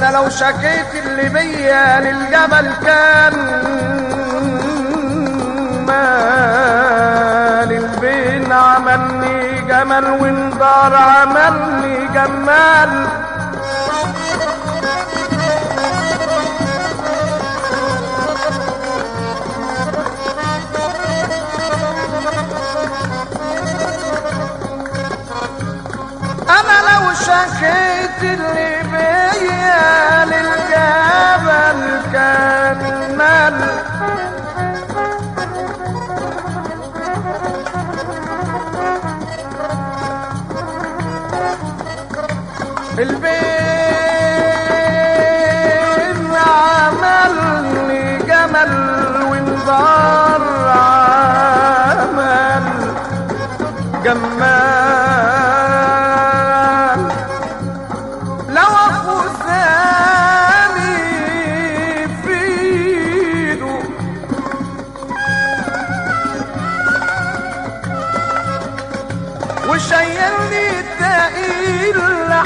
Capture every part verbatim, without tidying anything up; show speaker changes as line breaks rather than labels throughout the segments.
انا لو شكيت اللي بيا للجبل كان مال البين عملني جمل وانضار عملني جمال انا لو شكيت اللي بيا للجبل كان مال البين عملني جمل وانضار عمل جمال لو اخو ثاني في ايده وشيلني تقيل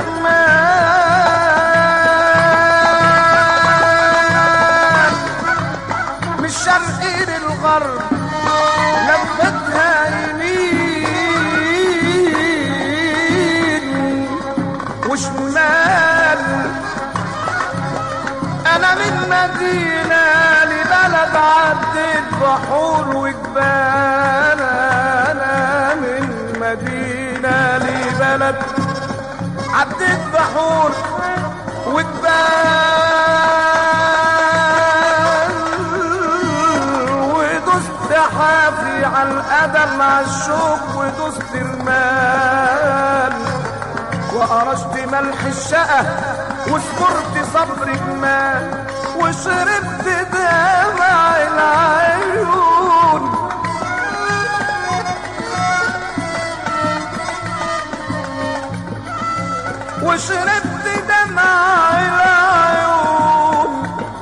الاحمال من الشرق للغرب لفتها يمين وشمال انا من مدينة لبلد عدت بحور وجبال انا من مدينة لبلد عدت بحور وجبال ودست حافي على القدم مع الشوك ودست المال وقرشت ملح الشقة وصبرت صبر جمال وشربت دمع العيون وشربت دمع العيون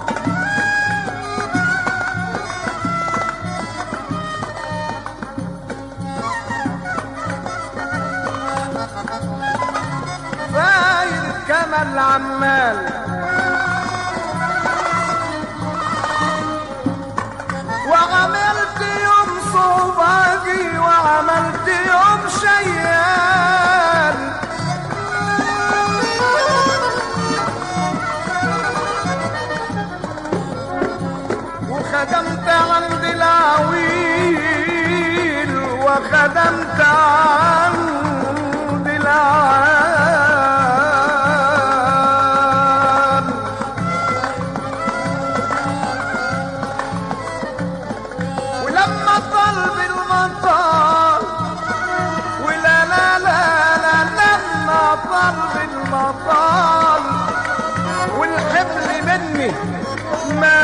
فاير كما العمال وعملت يوم صوباجي وعملت يوم شيال وخدمت عند العويل وخدمت عند العال ولما طلب المطار ولا لا لا لا لما طلب المطار والحبل مني ما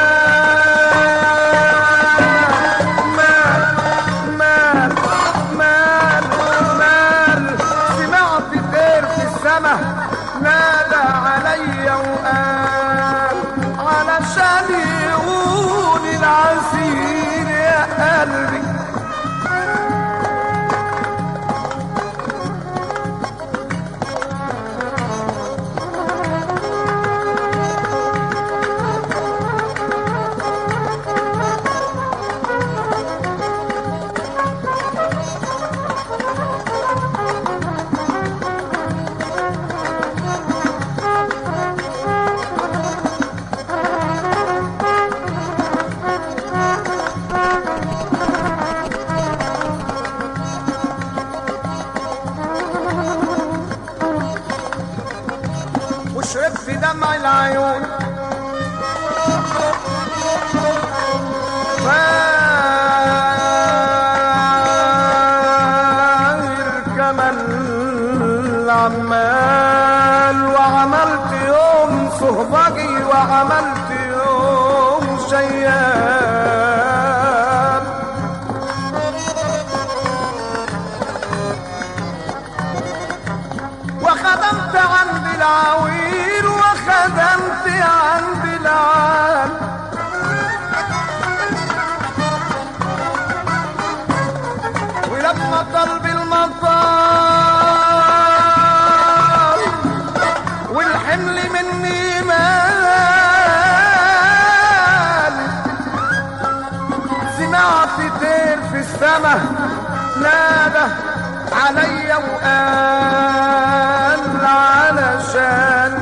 نادى علي وقال علشان يقول العسير يا قلبي وشربت في دمع العيون فاير كما العمال وعملت يوم صهبجي وعملت يوم شيال وخدمت عند العويل وخدمت عند العال ولما طلب المطار والحمل مني ما السما نادى عليا وقال علشان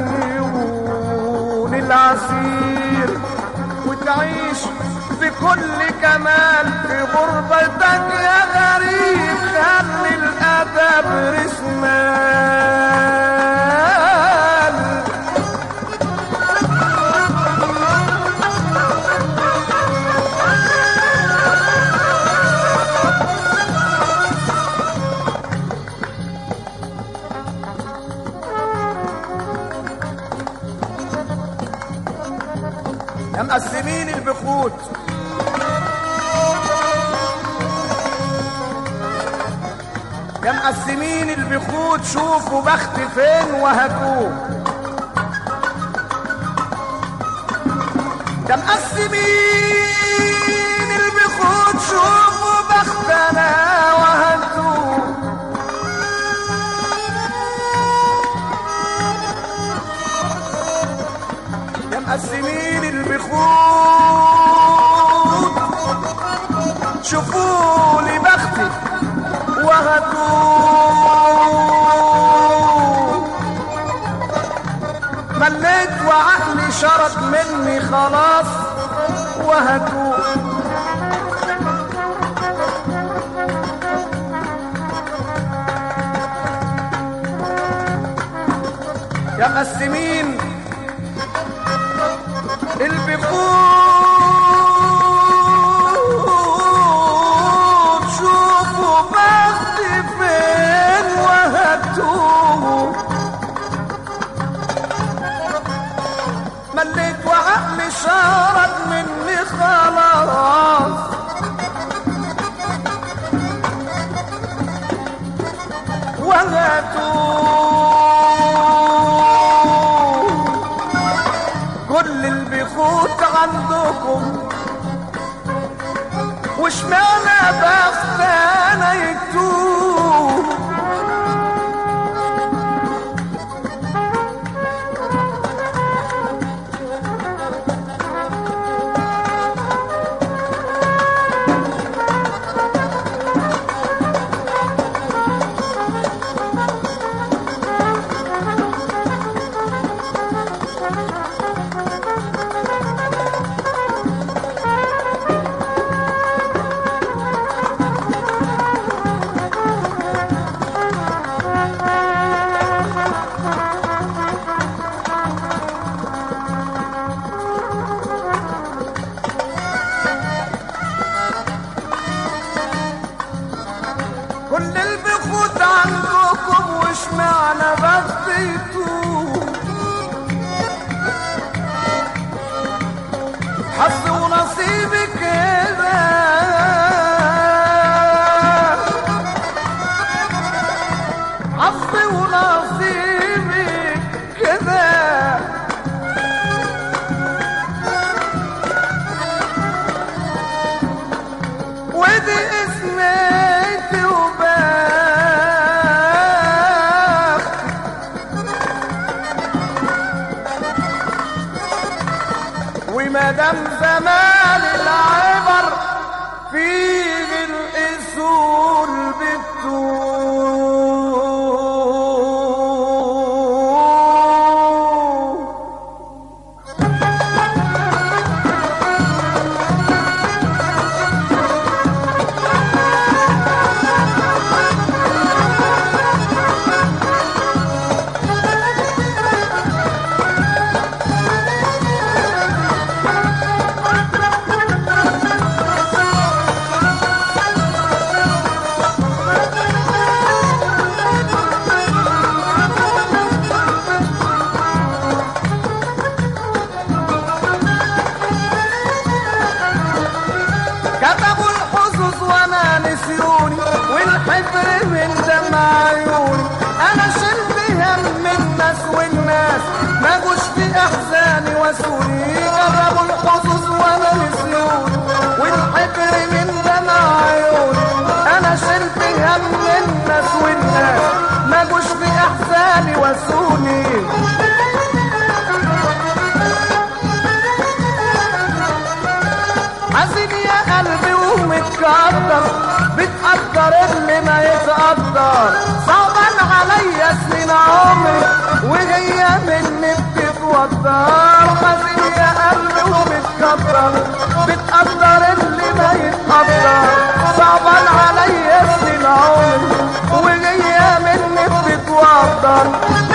يهون العسير وتعيش بكل كمال في غربتك يا غريب، خلي الأدب رسمال. يا مقسمين البخوت يا مقسمين البخوت شوفوا بختي فين وهاتوه. يا مقسمين البخوت شوفوا بختنا وهاتوه. يا مقسمين البخوت شوفوا لي بختي وهاتوه. مليت وعقلي شرد مني خلاص وهاتوه. يا مقسمين البخوت شوفوا بختي فين وهاتوه. مليت وعقلي شرد مني خلاص وهاتوه. كل البخوت عندكم واشمعنى بختنا يتوه. كل البخوت عندكم واشمعنى بختي يتوه. حظي ونصيبي كده حظي ونصيبي كده. ودي اسميتي وبخت ومادام زمان العبر فيه الاصول بتوه. كتبوا الحظوظ وانا نسيوني والحبر من دمع عيوني. انا شلت هم الناس والناس ما جوش في احزاني وسوني. كتبوا الحظوظ وانا نسيوني والحبر من دمع عيوني. انا شلت هم الناس والناس ما جوش في احزاني وسوني. حزين يا قلبي ومتضايق بتقدر بتقدر اللي ما يتقدر. صعبان عليا سنين عمري وهي مني بتتوتر. حزين يا قلبي ومتكبر بتقدر اللي ما يتقدر. صعبان عليا سنين عمري وهي مني بتتوتر.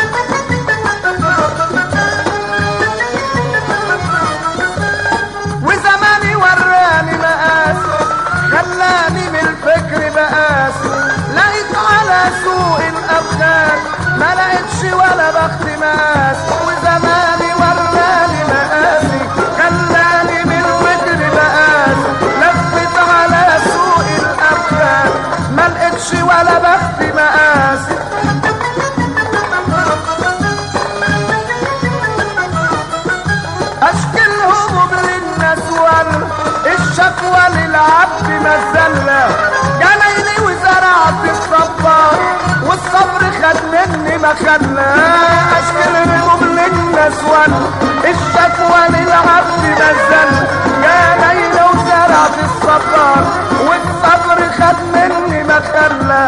وزماني وراني مقاس خلاني من الفكر بقاس. لقيت على سوق الأبدان ما لقيتش ولا بخت مقاس. وزماني وراني مقاسي خلاني من الفكر بقاس. لفت على سوق الأبدان ما لقيتش ولا بخت مقاس. الشكوى للعبد مزلة جنيني وزرعت الصبار والصبر خد مني مخلة. اشكل الهموم للناس ولا الشكوى للعبد مزلة جنيني وزرعت الصبار والصبر خد مني مخلة.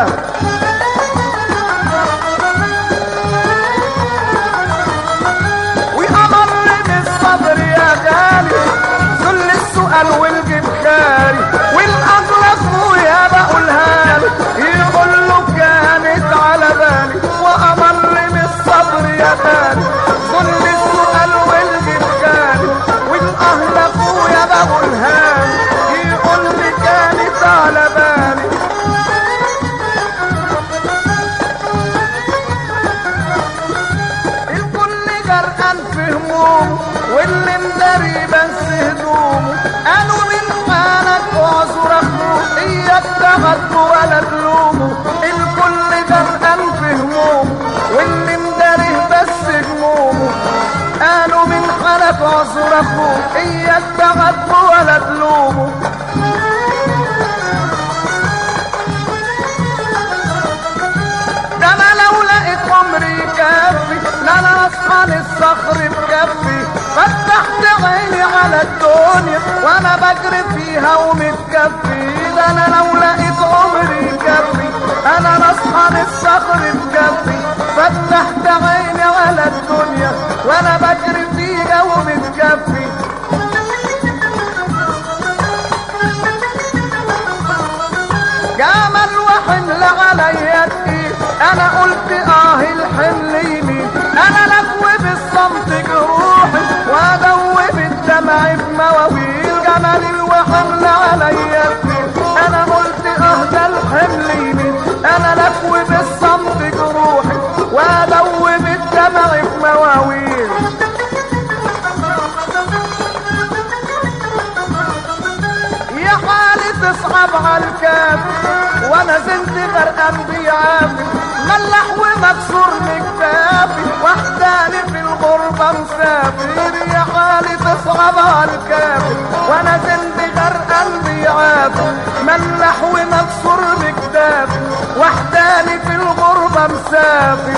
وامر بالصبر يا غالي ذل السؤال والجيب خالي. والاغلب ويا بقولها لي يقول له كانت على بالي. وامر بالصبر يا غالي ذل السؤال والجيب خالي. والاغلب ويا بقولها لي يقول لي كانت على بالي. الكل غرقان في همومه واللي مداري بس هدومه. قالوا من حالك اعذر اخوه اياك تغض ولا تلومه. الكل غرقان في همومه واللي مداري بس همومه. قالوا من حالك اعذر اخوه اياك تغض ولا تلومه. ده انا لو لقيت عمري يكفي لا انا اصحى للصخر بكفي. فتحت عيني على الدنيا وانا بجري فيها ومتكفي. ده انا لو لقيت عمري يكفي انا اصحى للصخر بكفي. فتحت عيني على الدنيا وانا بجري فيها ومتكفي. جمل وحمل عليا تقيل انا قلت اه الحمل يمين. انا لفوي بالصمت جروحي وادوب الدمع بمواويل. جمل وحمل عليا تقيل انا قلت اه ده الحمل يمين. انا لفوي بالصمت جروحي وادوب الدمع بمواويل. يا حالي تصعب عالكاف وانا زنت غرقان بيعافي. ملح ومكسور مكتافي وحداني في الغربة مسافر. يا حالي تصعب عالكافي وانا زنت غرقان بيعافي. ملح ومكسور مكتافي وحداني في الغربة مسافر.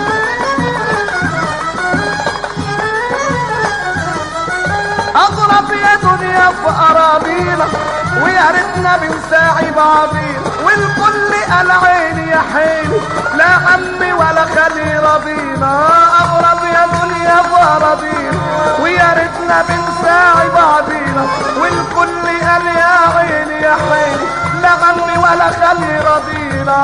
اضرب يا دنيا في اراضينا ويا ريتنا بنساعي بعضينا. والكل قال عيني يا حيني لا عمي ولا خلي رضينا. اغرب يا دنيا في اراضينا ويا ريتنا بنساعي بعضينا. والكل قال يا عيني يا حيني لا عمي ولا خلي رضينا.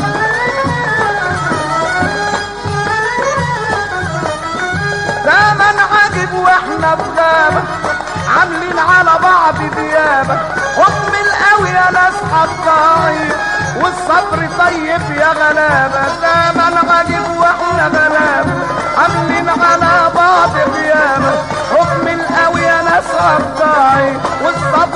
زمن عجب واحنا بغابة عاملين على بعض ديابة. حكم القوي يا ناس حطايب والصبر طيب يا غلابة. زمن عجب واحنا غلابة عاملين على بعض ديابة. حكم القوي يا ناس حطايب والصبر